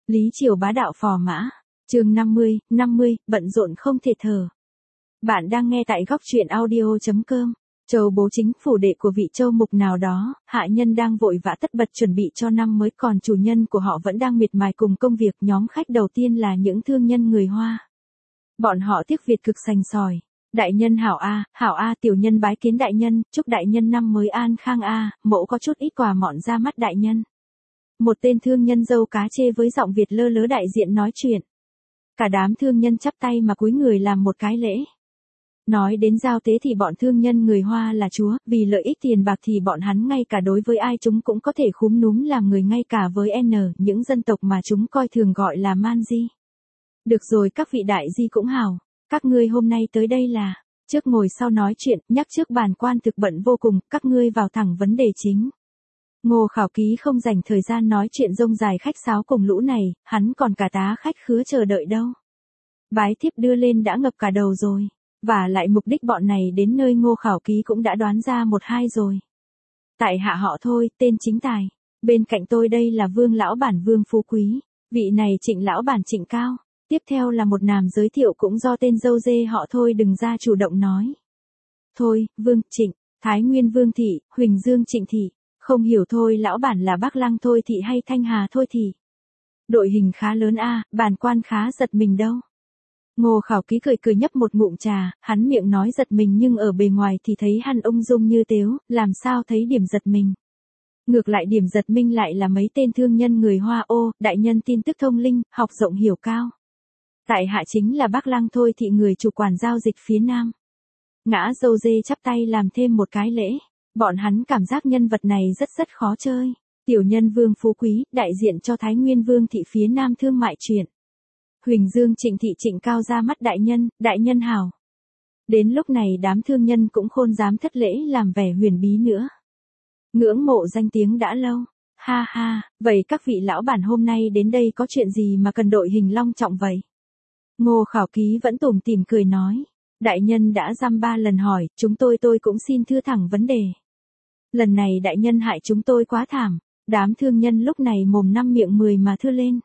Lý Triều bá đạo phò mã. Chương 50, bận rộn không thể thở. Bạn đang nghe tại góc truyện audio.com. Châu bố chính phủ đệ của vị châu mục nào đó, hạ nhân đang vội vã tất bật chuẩn bị cho năm mới, còn chủ nhân của họ vẫn đang miệt mài cùng công việc. Nhóm khách đầu tiên là những thương nhân người Hoa. Bọn họ tiếc Việt cực sành sỏi. Đại nhân hảo a, tiểu nhân bái kiến đại nhân, chúc đại nhân năm mới an khang a, mẫu có chút ít quà mọn ra mắt đại nhân. Một tên thương nhân dâu cá chê với giọng Việt lơ lớ đại diện nói chuyện. Cả đám thương nhân chắp tay mà cúi người làm một cái lễ. Nói đến giao tế thì bọn thương nhân người Hoa là chúa, vì lợi ích tiền bạc thì bọn hắn ngay cả đối với ai chúng cũng có thể khúm núm làm người, ngay cả với những dân tộc mà chúng coi thường gọi là man di. Được rồi, các vị đại di cũng hảo, các ngươi hôm nay tới đây là, trước ngồi sau nói chuyện, nhắc trước bản quan thực bận vô cùng, các ngươi vào thẳng vấn đề chính. Ngô Khảo Ký không dành thời gian nói chuyện rông dài khách sáo cùng lũ này, hắn còn cả tá khách khứa chờ đợi đâu. Bái thiếp đưa lên đã ngập cả đầu rồi, và lại mục đích bọn này đến nơi Ngô Khảo Ký cũng đã đoán ra một hai rồi. Tại hạ họ Thôi, tên chính tài, bên cạnh tôi đây là Vương lão bản Vương Phú Quý, vị này Trịnh lão bản Trịnh Cao, tiếp theo là một nam giới thiệu cũng do tên dâu dê họ Thôi đừng ra chủ động nói. Thôi, Vương, Trịnh, Thái Nguyên Vương Thị, Huỳnh Dương Trịnh Thị. Không hiểu Thôi lão bản là Bắc Lăng Thôi Thị hay Thanh Hà Thôi Thị. Đội hình khá lớn a, bản quan khá giật mình đâu. Ngô Khảo Ký cười nhấp một ngụm trà, hắn miệng nói giật mình nhưng ở bề ngoài thì thấy hắn ung dung như tếu, làm sao thấy điểm giật mình. Ngược lại điểm giật mình lại là mấy tên thương nhân người Hoa. Ô, đại nhân tin tức thông linh, học rộng hiểu cao. Tại hạ chính là Bắc Lăng Thôi Thị, người chủ quản giao dịch phía Nam. Ngã dâu dê chắp tay làm thêm một cái lễ. Bọn hắn cảm giác nhân vật này rất khó chơi. Tiểu nhân Vương Phú Quý, đại diện cho Thái Nguyên Vương Thị phía Nam thương mại chuyện. Huỳnh Dương Trịnh Thị Trịnh Cao ra mắt đại nhân hảo. Đến lúc này đám thương nhân cũng khôn dám thất lễ làm vẻ huyền bí nữa. Ngưỡng mộ danh tiếng đã lâu. Ha ha, vậy các vị lão bản hôm nay đến đây có chuyện gì mà cần đội hình long trọng vậy? Ngô Khảo Ký vẫn tủm tỉm cười nói. Đại nhân đã dăm ba lần hỏi, chúng tôi cũng xin thưa thẳng vấn đề. Lần này đại nhân hại chúng tôi quá thảm, đám thương nhân lúc này mồm năm miệng 10 mà thưa lên.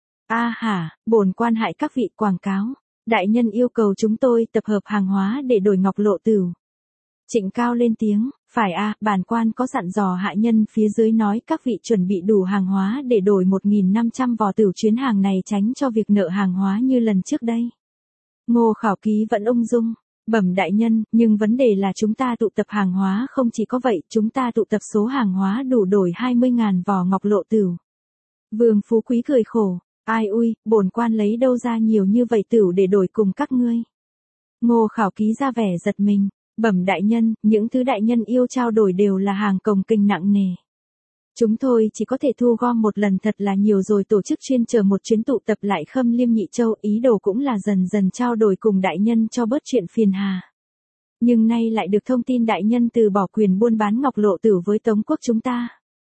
A hả, bổn quan hại các vị quảng cáo, đại nhân yêu cầu chúng tôi tập hợp hàng hóa để đổi ngọc lộ tửu. Trịnh Cao lên tiếng, phải bản quan có dặn dò hạ nhân phía dưới nói các vị chuẩn bị đủ hàng hóa để đổi 1.500 vò tửu chuyến hàng này, tránh cho việc nợ hàng hóa như lần trước đây. Ngô Khảo Ký vẫn ung dung. Bẩm đại nhân, nhưng vấn đề là chúng ta tụ tập hàng hóa không chỉ có vậy, chúng ta tụ tập số hàng hóa đủ đổi 20.000 vò ngọc lộ tửu. Vương Phú Quý cười khổ, ai ui, bổn quan lấy đâu ra nhiều như vậy tửu để đổi cùng các ngươi. Ngô Khảo Ký ra vẻ giật mình, bẩm đại nhân, những thứ đại nhân yêu trao đổi đều là hàng cồng kềnh nặng nề. Chúng tôi chỉ có thể thu gom một lần thật là nhiều rồi tổ chức chuyên chờ một chuyến tụ tập lại Khâm Liêm Nhị Châu, ý đồ cũng là dần dần trao đổi cùng đại nhân cho bớt chuyện phiền hà. Nhưng nay lại được thông tin đại nhân từ bỏ quyền buôn bán ngọc lộ tửu với Tống quốc chúng ta.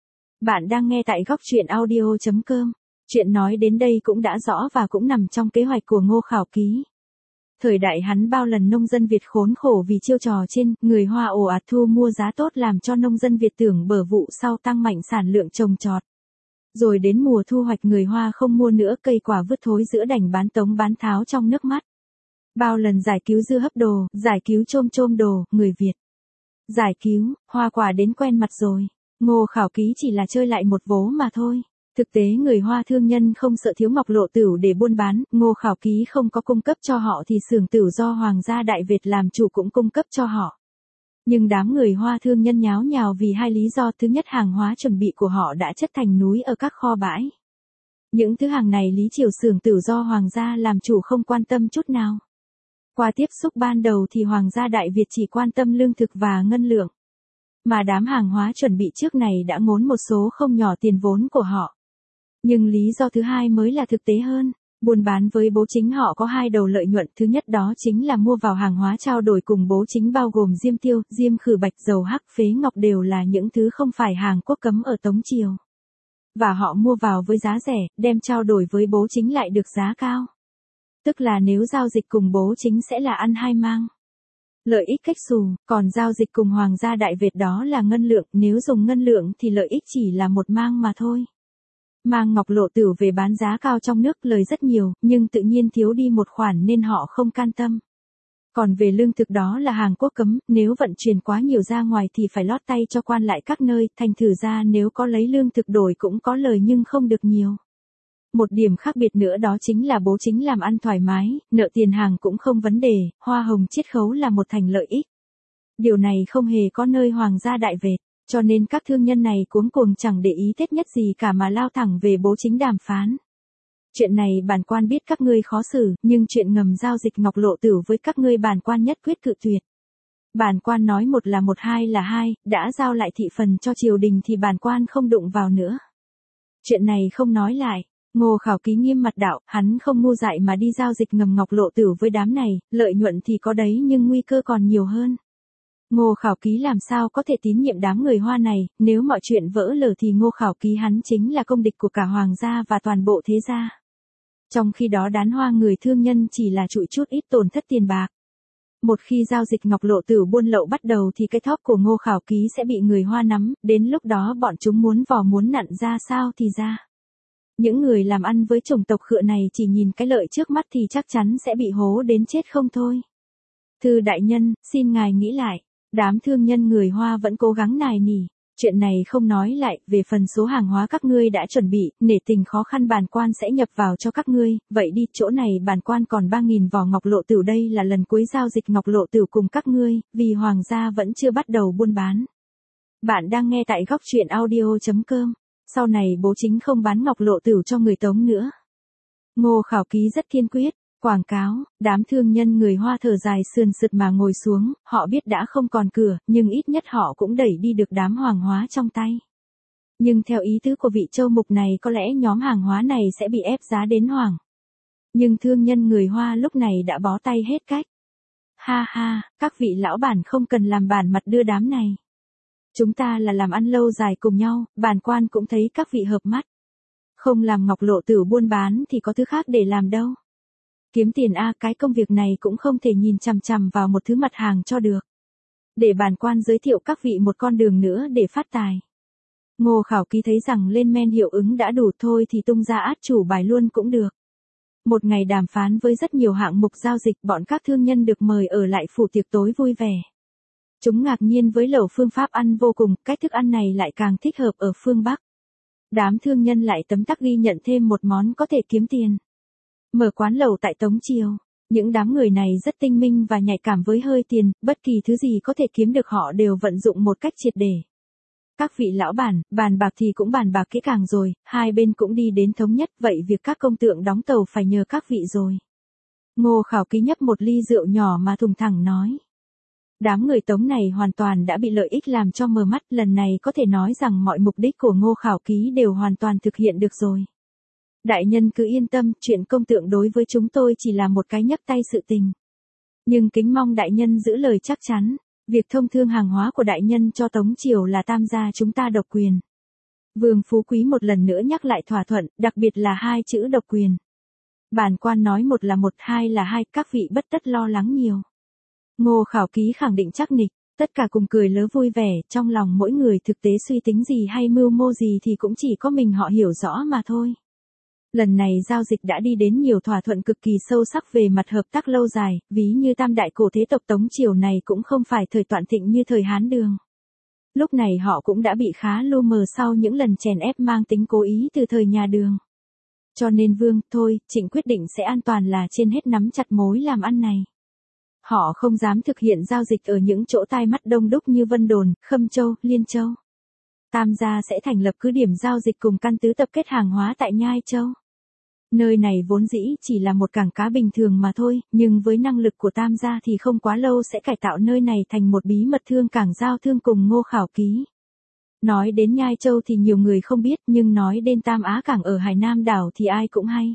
Bạn đang nghe tại góc truyện audio.com. Chuyện nói đến đây cũng đã rõ và cũng nằm trong kế hoạch của Ngô Khảo Ký. Thời đại hắn bao lần nông dân Việt khốn khổ vì chiêu trò trên, người Hoa ồ ạt thu mua giá tốt làm cho nông dân Việt tưởng bờ vụ sau tăng mạnh sản lượng trồng trọt. Rồi đến mùa thu hoạch người Hoa không mua nữa, cây quả vứt thối giữa đành bán tống bán tháo trong nước mắt. Bao lần giải cứu dưa hấp đồ, giải cứu chôm đồ, người Việt. Giải cứu, hoa quả đến quen mặt rồi. Ngô Khảo Ký chỉ là chơi lại một vố mà thôi. Thực tế người Hoa thương nhân không sợ thiếu ngọc lộ tửu để buôn bán, Ngô Khảo Ký không có cung cấp cho họ thì xưởng tửu do Hoàng gia Đại Việt làm chủ cũng cung cấp cho họ. Nhưng đám người Hoa thương nhân nháo nhào vì hai lý do. Thứ nhất, hàng hóa chuẩn bị của họ đã chất thành núi ở các kho bãi. Những thứ hàng này Lý Triều xưởng tửu do Hoàng gia làm chủ không quan tâm chút nào. Qua tiếp xúc ban đầu thì Hoàng gia Đại Việt chỉ quan tâm lương thực và ngân lượng. Mà đám hàng hóa chuẩn bị trước này đã ngốn một số không nhỏ tiền vốn của họ. Nhưng lý do thứ hai mới là thực tế hơn, buôn bán với bố chính họ có hai đầu lợi nhuận. Thứ nhất đó chính là mua vào hàng hóa trao đổi cùng bố chính, bao gồm diêm tiêu, diêm khử bạch, dầu hắc, phế ngọc đều là những thứ không phải hàng quốc cấm ở Tống Triều. Và họ mua vào với giá rẻ, đem trao đổi với bố chính lại được giá cao. Tức là nếu giao dịch cùng bố chính sẽ là ăn hai mang. Lợi ích cách xù, còn giao dịch cùng Hoàng gia Đại Việt đó là ngân lượng, nếu dùng ngân lượng thì lợi ích chỉ là một mang mà thôi. mang ngọc lộ tửu về bán giá cao trong nước, lời rất nhiều, nhưng tự nhiên thiếu đi một khoản nên họ không can tâm. Còn về lương thực đó là hàng quốc cấm, nếu vận chuyển quá nhiều ra ngoài thì phải lót tay cho quan lại các nơi, thành thử ra nếu có lấy lương thực đổi cũng có lời nhưng không được nhiều. Một điểm khác biệt nữa đó chính là bố chính làm ăn thoải mái, nợ tiền hàng cũng không vấn đề, hoa hồng chiết khấu là một thành lợi ích. Điều này không hề có nơi hoàng gia đại vệt, cho nên các thương nhân này cuống cuồng chẳng để ý Tết nhất gì cả mà lao thẳng về bố chính đàm phán. Chuyện này bản quan biết các ngươi khó xử, nhưng chuyện ngầm giao dịch ngọc lộ tửu với các ngươi bản quan nhất quyết cự tuyệt. Bản quan nói một là một, hai là hai, đã giao lại thị phần cho triều đình thì bản quan không đụng vào nữa. Chuyện này không nói lại. Ngô Khảo Ký nghiêm mặt đạo, hắn không ngu dại mà đi giao dịch ngầm ngọc lộ tửu với đám này, lợi nhuận thì có đấy nhưng nguy cơ còn nhiều hơn. Ngô Khảo Ký làm sao có thể tín nhiệm đám người Hoa này, nếu mọi chuyện vỡ lở thì Ngô Khảo Ký hắn chính là công địch của cả hoàng gia và toàn bộ thế gia. Trong khi đó đám Hoa người thương nhân chỉ là chụi chút ít tổn thất tiền bạc. Một khi giao dịch ngọc lộ tửu buôn lậu bắt đầu thì cái thóp của Ngô Khảo Ký sẽ bị người Hoa nắm, đến lúc đó bọn chúng muốn vò muốn nặn ra sao thì ra. Những người làm ăn với chủng tộc khựa này chỉ nhìn cái lợi trước mắt thì chắc chắn sẽ bị hố đến chết không thôi. Thư đại nhân, xin ngài nghĩ lại. Đám thương nhân người Hoa vẫn cố gắng nài nỉ. Chuyện này không nói lại, về phần số hàng hóa các ngươi đã chuẩn bị, nể tình khó khăn bản quan sẽ nhập vào cho các ngươi, vậy đi, chỗ này bản quan còn 3.000 vỏ ngọc lộ tửu, đây là lần cuối giao dịch ngọc lộ tửu cùng các ngươi, vì hoàng gia vẫn chưa bắt đầu buôn bán. Bạn đang nghe tại góc truyện audio.com. Sau này bố chính không bán ngọc lộ tửu cho người Tống nữa. Ngô Khảo Ký rất kiên quyết. Quảng cáo, đám thương nhân người Hoa thở dài sườn sượt mà ngồi xuống, họ biết đã không còn cửa, nhưng ít nhất họ cũng đẩy đi được đám hoàng hóa trong tay. Nhưng theo ý tứ của vị châu mục này có lẽ nhóm hàng hóa này sẽ bị ép giá đến hoàng. Nhưng thương nhân người Hoa lúc này đã bó tay hết cách. Ha ha, các vị lão bản không cần làm bản mặt đưa đám này. Chúng ta là làm ăn lâu dài cùng nhau, bản quan cũng thấy các vị hợp mắt. Không làm ngọc lộ tửu buôn bán thì có thứ khác để làm đâu. Kiếm tiền cái công việc này cũng không thể nhìn chằm chằm vào một thứ mặt hàng cho được. Để bản quan giới thiệu các vị một con đường nữa để phát tài. Ngô Khảo Ký thấy rằng lên men hiệu ứng đã đủ thôi thì tung ra át chủ bài luôn cũng được. Một ngày đàm phán với rất nhiều hạng mục giao dịch, bọn các thương nhân được mời ở lại phủ tiệc tối vui vẻ. Chúng ngạc nhiên với lẩu phương pháp ăn vô cùng, cách thức ăn này lại càng thích hợp ở phương Bắc. Đám thương nhân lại tấm tắc ghi nhận thêm một món có thể kiếm tiền. Mở quán lẩu tại Tống Triều. Những đám người này rất tinh minh và nhạy cảm với hơi tiền, bất kỳ thứ gì có thể kiếm được họ đều vận dụng một cách triệt để. Các vị lão bản, bàn bạc thì cũng bàn bạc kỹ càng rồi, hai bên cũng đi đến thống nhất, vậy việc các công tượng đóng tàu phải nhờ các vị rồi. Ngô Khảo Ký nhấp một ly rượu nhỏ mà thùng thẳng nói. Đám người Tống này hoàn toàn đã bị lợi ích làm cho mờ mắt, lần này có thể nói rằng mọi mục đích của Ngô Khảo Ký đều hoàn toàn thực hiện được rồi. Đại nhân cứ yên tâm, chuyện công tượng đối với chúng tôi chỉ là một cái nhấc tay sự tình. Nhưng kính mong đại nhân giữ lời chắc chắn, việc thông thương hàng hóa của đại nhân cho Tống Triều là Tam gia chúng ta độc quyền. Vương Phú Quý một lần nữa nhắc lại thỏa thuận, đặc biệt là hai chữ độc quyền. Bản quan nói một là một, hai là hai, các vị bất tất lo lắng nhiều. Ngô Khảo Ký khẳng định chắc nịch, tất cả cùng cười lớ vui vẻ, trong lòng mỗi người thực tế suy tính gì hay mưu mô gì thì cũng chỉ có mình họ hiểu rõ mà thôi. Lần này giao dịch đã đi đến nhiều thỏa thuận cực kỳ sâu sắc về mặt hợp tác lâu dài, ví như tam đại cổ thế tộc Tống Triều này cũng không phải thời toàn thịnh như thời Hán Đường. Lúc này họ cũng đã bị khá lu mờ sau những lần chèn ép mang tính cố ý từ thời nhà Đường. Cho nên Trịnh quyết định sẽ an toàn là trên hết nắm chặt mối làm ăn này. Họ không dám thực hiện giao dịch ở những chỗ tai mắt đông đúc như Vân Đồn, Khâm Châu, Liên Châu. Tam gia sẽ thành lập cứ điểm giao dịch cùng căn cứ tập kết hàng hóa tại Nhai Châu. Nơi này vốn dĩ chỉ là một cảng cá bình thường mà thôi, nhưng với năng lực của Tam gia thì không quá lâu sẽ cải tạo nơi này thành một bí mật thương cảng giao thương cùng Ngô Khảo Ký. Nói đến Nhai Châu thì nhiều người không biết, nhưng nói đến Tam Á cảng ở Hải Nam đảo thì ai cũng hay.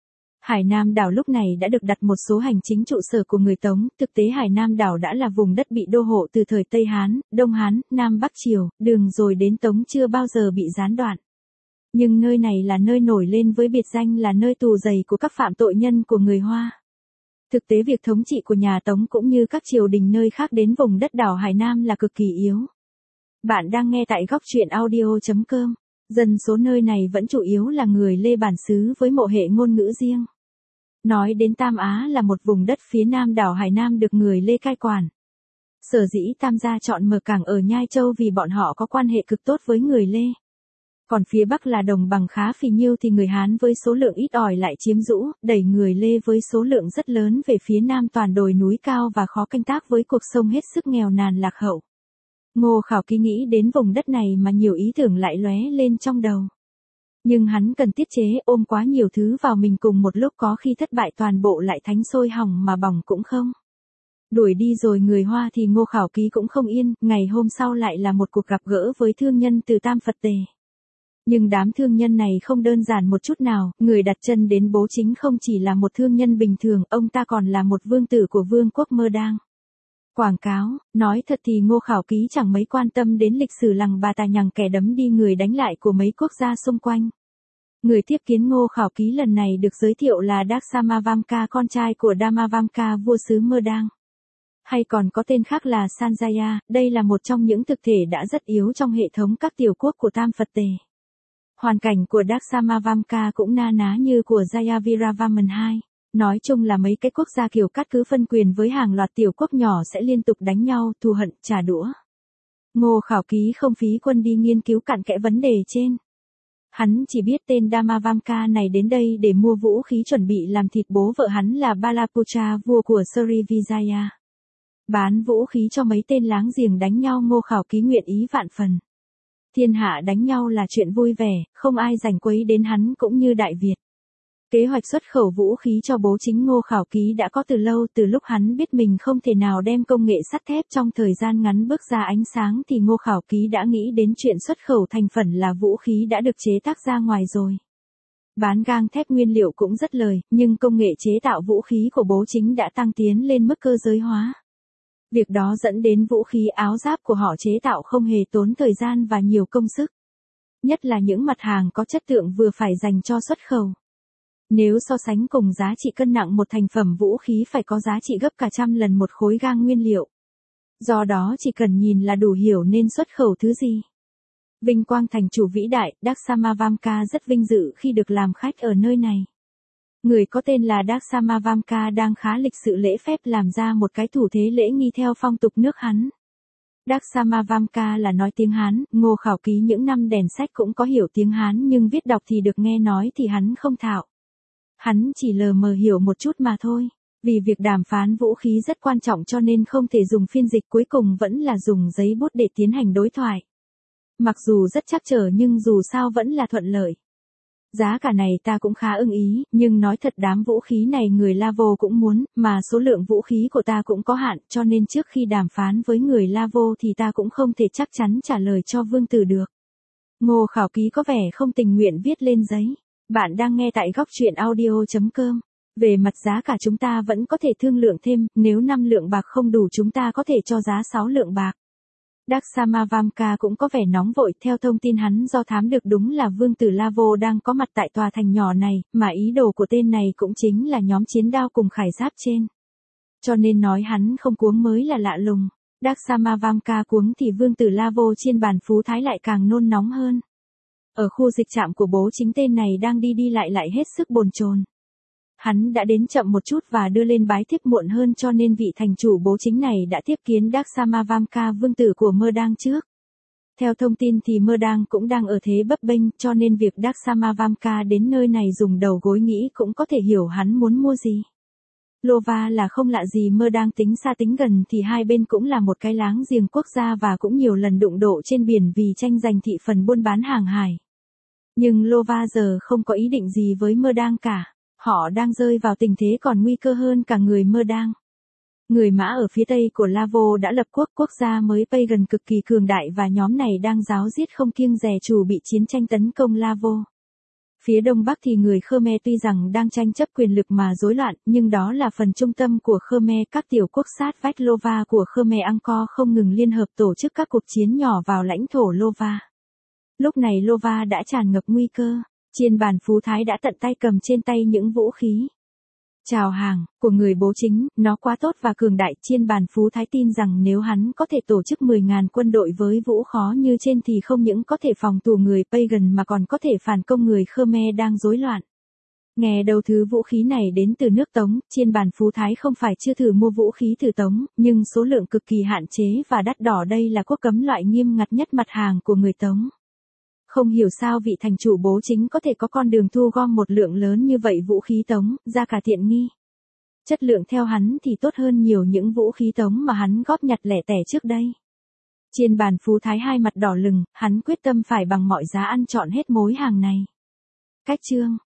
Hải Nam đảo lúc này đã được đặt một số hành chính trụ sở của người Tống, thực tế Hải Nam đảo đã là vùng đất bị đô hộ từ thời Tây Hán, Đông Hán, Nam Bắc Triều, đường rồi đến Tống chưa bao giờ bị gián đoạn. Nhưng nơi này là nơi nổi lên với biệt danh là nơi tù dày của các phạm tội nhân của người Hoa. Thực tế việc thống trị của nhà Tống cũng như các triều đình nơi khác đến vùng đất đảo Hải Nam là cực kỳ yếu. Bạn đang nghe tại góc truyện audio.com. Dân số nơi này vẫn chủ yếu là người Lê bản xứ với mộ hệ ngôn ngữ riêng. Nói đến Tam Á là một vùng đất phía nam đảo Hải Nam được người Lê cai quản. Sở dĩ Tam gia chọn mở cảng ở Nhai Châu vì bọn họ có quan hệ cực tốt với người Lê. Còn phía Bắc là đồng bằng khá phì nhiêu thì người Hán với số lượng ít ỏi lại chiếm rũ, đẩy người Lê với số lượng rất lớn về phía nam toàn đồi núi cao và khó canh tác với cuộc sống hết sức nghèo nàn lạc hậu. Ngô Khảo Ký nghĩ đến vùng đất này mà nhiều ý tưởng lại lóe lên trong đầu. Nhưng hắn cần tiết chế, ôm quá nhiều thứ vào mình cùng một lúc có khi thất bại toàn bộ lại thánh sôi hỏng mà bỏng cũng không. Đuổi đi rồi người Hoa thì Ngô Khảo Ký cũng không yên, ngày hôm sau lại là một cuộc gặp gỡ với thương nhân từ Tam Phật Tề. Nhưng đám thương nhân này không đơn giản một chút nào, người đặt chân đến Bố Chính không chỉ là một thương nhân bình thường, ông ta còn là một vương tử của vương quốc Mơ Đang. Quảng cáo, nói thật thì Ngô Khảo Ký chẳng mấy quan tâm đến lịch sử lằng bà tà nhằng kẻ đấm đi người đánh lại của mấy quốc gia xung quanh. Người tiếp kiến Ngô Khảo Ký lần này được giới thiệu là Daksamavamka, con trai của Damavamka vua xứ Mơ Đang. Hay còn có tên khác là Sanjaya, đây là một trong những thực thể đã rất yếu trong hệ thống các tiểu quốc của Tam Phật Tề. Hoàn cảnh của Daksamavamka cũng na ná như của Jayaviravaman II. Nói chung là mấy cái quốc gia kiểu cát cứ phân quyền với hàng loạt tiểu quốc nhỏ sẽ liên tục đánh nhau, thù hận, trả đũa. Ngô Khảo Ký không phí quân đi nghiên cứu cặn kẽ vấn đề trên. Hắn chỉ biết tên Damavamka này đến đây để mua vũ khí chuẩn bị làm thịt bố vợ hắn là Balaputra, vua của Srivijaya. Bán vũ khí cho mấy tên láng giềng đánh nhau, Ngô Khảo Ký nguyện ý vạn phần. Thiên hạ đánh nhau là chuyện vui vẻ, không ai rảnh quấy đến hắn cũng như Đại Việt. Kế hoạch xuất khẩu vũ khí cho Bố Chính Ngô Khảo Ký đã có từ lâu, từ lúc hắn biết mình không thể nào đem công nghệ sắt thép trong thời gian ngắn bước ra ánh sáng thì Ngô Khảo Ký đã nghĩ đến chuyện xuất khẩu thành phẩm là vũ khí đã được chế tác ra ngoài rồi. Bán gang thép nguyên liệu cũng rất lời, nhưng công nghệ chế tạo vũ khí của Bố Chính đã tăng tiến lên mức cơ giới hóa. Việc đó dẫn đến vũ khí áo giáp của họ chế tạo không hề tốn thời gian và nhiều công sức. Nhất là những mặt hàng có chất lượng vừa phải dành cho xuất khẩu. Nếu so sánh cùng giá trị cân nặng một thành phẩm vũ khí phải có giá trị gấp cả trăm lần một khối gang nguyên liệu. Do đó chỉ cần nhìn là đủ hiểu nên xuất khẩu thứ gì. Vinh quang thành chủ vĩ đại, Daksamavamka rất vinh dự khi được làm khách ở nơi này. Người có tên là Daksamavamka đang khá lịch sự lễ phép làm ra một cái thủ thế lễ nghi theo phong tục nước hắn. Daksamavamka là nói tiếng Hán, Ngô Khảo Ký những năm đèn sách cũng có hiểu tiếng Hán nhưng viết đọc thì được, nghe nói thì hắn không thạo. Hắn chỉ lờ mờ hiểu một chút mà thôi. Vì việc đàm phán vũ khí rất quan trọng cho nên không thể dùng phiên dịch, cuối cùng vẫn là dùng giấy bút để tiến hành đối thoại. Mặc dù rất trắc trở nhưng dù sao vẫn là thuận lợi. Giá cả này ta cũng khá ưng ý, nhưng nói thật đám vũ khí này người Lavo cũng muốn, mà số lượng vũ khí của ta cũng có hạn, cho nên trước khi đàm phán với người Lavo thì ta cũng không thể chắc chắn trả lời cho vương tử được. Ngô Khảo Ký có vẻ không tình nguyện viết lên giấy. Bạn đang nghe tại góc truyện audio.com. Về mặt giá cả chúng ta vẫn có thể thương lượng thêm, nếu 5 lượng bạc không đủ chúng ta có thể cho giá 6 lượng bạc. Daksamavamka cũng có vẻ nóng vội, theo thông tin hắn do thám được đúng là vương tử Lavo đang có mặt tại tòa thành nhỏ này, mà ý đồ của tên này cũng chính là nhóm chiến đao cùng khải giáp trên. Cho nên nói hắn không cuống mới là lạ lùng. Daksamavamka cuống thì vương tử Lavo trên bàn phú thái lại càng nôn nóng hơn. Ở khu dịch trạm của Bố Chính tên này đang đi lại hết sức bồn chồn. Hắn đã đến chậm một chút và đưa lên bái thiếp muộn hơn cho nên vị thành chủ Bố Chính này đã tiếp kiến Daksamavamka vương tử của Mơ Đang trước. Theo thông tin thì Mơ Đang cũng đang ở thế bấp bênh cho nên việc Daksamavamka đến nơi này dùng đầu gối nghĩ cũng có thể hiểu hắn muốn mua gì. Lova là không lạ gì, Mơ Đang tính xa tính gần thì hai bên cũng là một cái láng giềng quốc gia và cũng nhiều lần đụng độ trên biển vì tranh giành thị phần buôn bán hàng hải. Nhưng Lova giờ không có ý định gì với Mơ Đang cả. Họ đang rơi vào tình thế còn nguy cơ hơn cả người Mơ Đang. Người Mã ở phía tây của Lavo đã lập quốc gia mới Pagan cực kỳ cường đại và nhóm này đang ráo riết không kiêng dè chuẩn bị chiến tranh tấn công Lavo. Phía đông bắc thì người Khmer tuy rằng đang tranh chấp quyền lực mà rối loạn, nhưng đó là phần trung tâm của Khmer, các tiểu quốc sát vách Lova của Khmer Angkor không ngừng liên hợp tổ chức các cuộc chiến nhỏ vào lãnh thổ Lova. Lúc này Lova đã tràn ngập nguy cơ. Trên bàn phú thái đã tận tay cầm trên tay những vũ khí. Chào hàng, của người bố chính, nó quá tốt và cường đại. Chiên bàn Phú Thái tin rằng nếu hắn có thể tổ chức 10.000 quân đội với vũ khó như trên thì không những có thể phòng thủ người Pagan mà còn có thể phản công người Khmer đang rối loạn. Nghe đầu thứ vũ khí này đến từ nước Tống, Chiên bàn Phú Thái không phải chưa thử mua vũ khí từ Tống, nhưng số lượng cực kỳ hạn chế và đắt đỏ. Đây là quốc cấm loại nghiêm ngặt nhất mặt hàng của người Tống. Không hiểu sao vị thành chủ bố chính có thể có con đường thu gom một lượng lớn như vậy vũ khí Tống, ra cả tiện nghi. Chất lượng theo hắn thì tốt hơn nhiều những vũ khí Tống mà hắn góp nhặt lẻ tẻ trước đây. Chiên bàn Phú Thái hai mặt đỏ lừng, hắn quyết tâm phải bằng mọi giá ăn trọn hết mối hàng này. Cách chương